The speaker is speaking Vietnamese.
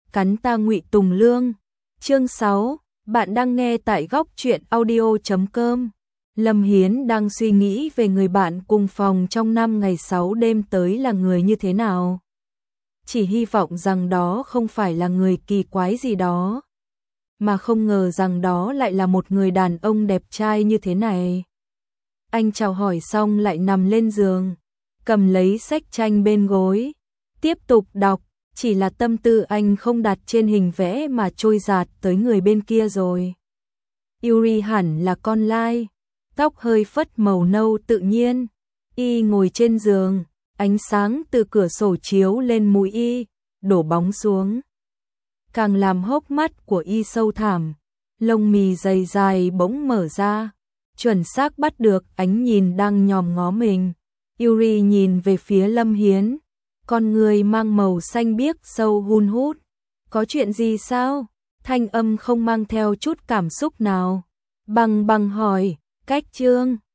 cắn ta Ngụy Tùng Lương. Chương 6, bạn đang nghe tại góc truyện audio.com. Lâm Hiến đang suy nghĩ về người bạn cùng phòng trong 5 ngày 6 đêm tới là người như thế nào. Chỉ hy vọng rằng đó không phải là người kỳ quái gì đó, mà không ngờ rằng đó lại là một người đàn ông đẹp trai như thế này. Anh chào hỏi xong lại nằm lên giường, cầm lấy sách tranh bên gối, tiếp tục đọc, chỉ là tâm tư anh không đặt trên hình vẽ mà trôi dạt tới người bên kia rồi. Yuri hẳn là con lai, tóc hơi phất màu nâu tự nhiên, y ngồi trên giường, ánh sáng từ cửa sổ chiếu lên mũi y, đổ bóng xuống, càng làm hốc mắt của y sâu thẳm, lông mì dày dài bỗng mở ra, chuẩn xác bắt được ánh nhìn đang nhòm ngó mình. Yuri nhìn về phía Lâm Hiến, con người mang màu xanh biếc sâu hun hút. Có chuyện gì sao? Thanh âm không mang theo chút cảm xúc nào. Bằng hỏi, cách Trương.